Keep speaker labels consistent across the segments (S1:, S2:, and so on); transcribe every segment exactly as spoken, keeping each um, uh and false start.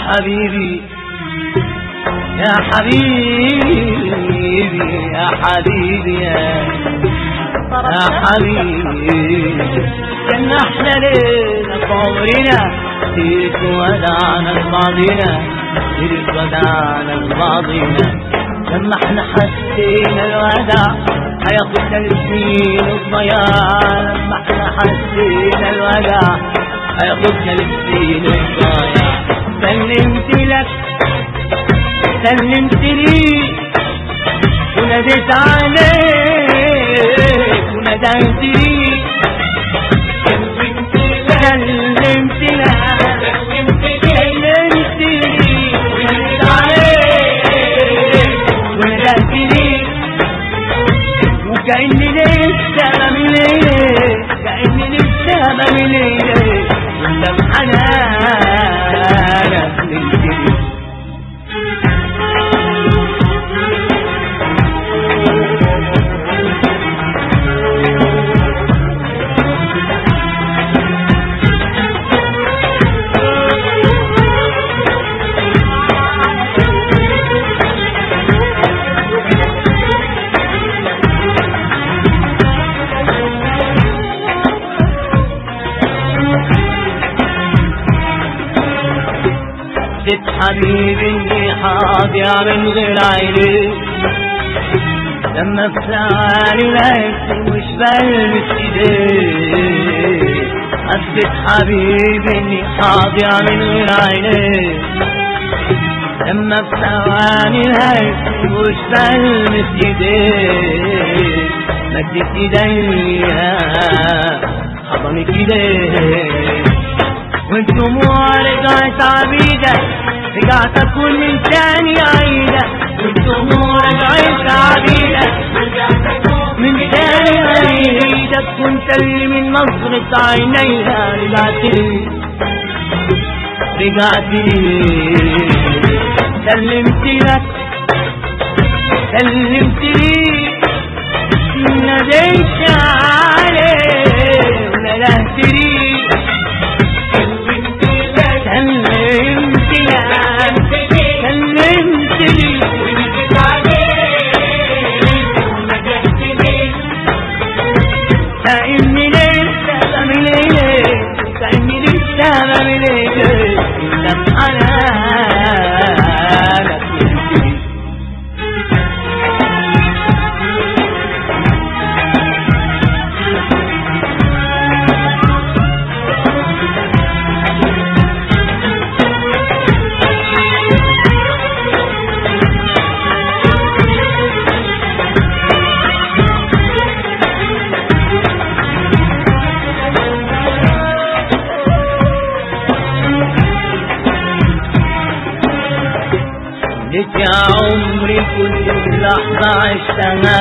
S1: حبيبي يا حبيبي يا حبيبي يا يا حبيبي كان احلى ليلة في عمرنا سيرة ودعنا لبعضنا سيرة ودعنا لبعضنا لما احنا حسينا الوداع هياخدنا لسنين الضياع لما احنا حسينا الوداع هياخدنا لسنين الضياع سلمت لك سلمت لي وناديت عليك وناديت لي سلمت لك سلمت لك سلمت لي وناديت عليك وناديت لي وكأني لسه بمليك كأني لسه بمليك وانت بحنانك للجري حبيبي اني حاضع من غير عيني لما بسعالي لقيت مش بلمس ايديك حسيت حبيبي اني حاضع من غير عيني لما بسعالي لقيت مش بلمس ايديك مدت ايديا حضنت ايديك والدموع رجعت عبيدة رجعت اكون من تاني عيدة والدموع رجعت عبيدة رجعت اكون من تاني عيدة كنت اللي من نظرة عينيها رجعت لي رجعت لي سلمت لك سلمت لي ناديت عليك وناديت لي سلمت لك سلمت لي وناديت عليك وناديت لي كأني لسه بمليك كأني لسه بمليك انت بحنانك للجري يا عمري كل لحظة عشتها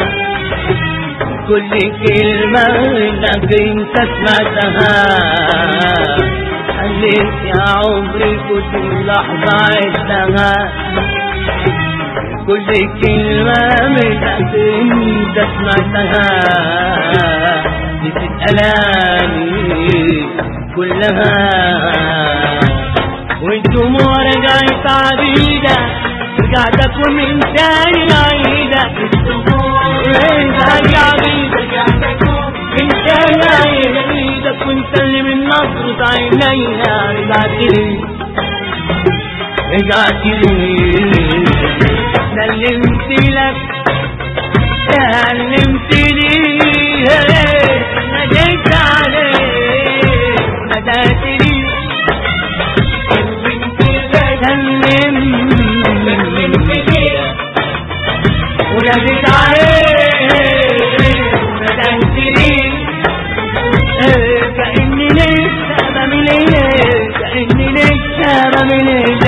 S1: كل كلمة انك انت سمعتها خليت يا عمري كل لحظة عشتها كل كلمة منك انت سمعتها نسيت ألامي كلها والدموع رجعت عبيدة رجعت اكون من تاني عيدة الدموع رجعت عبيدة رجعت اكون من تاني عيدة كنت اللي من نظرة عينيها رجعت لي رجعت لي سلمت لك سلمت لي ناديت عليك ناديت لي وناديت عليك وناديت لي كأني لسه بمليك كأني لسه بمليك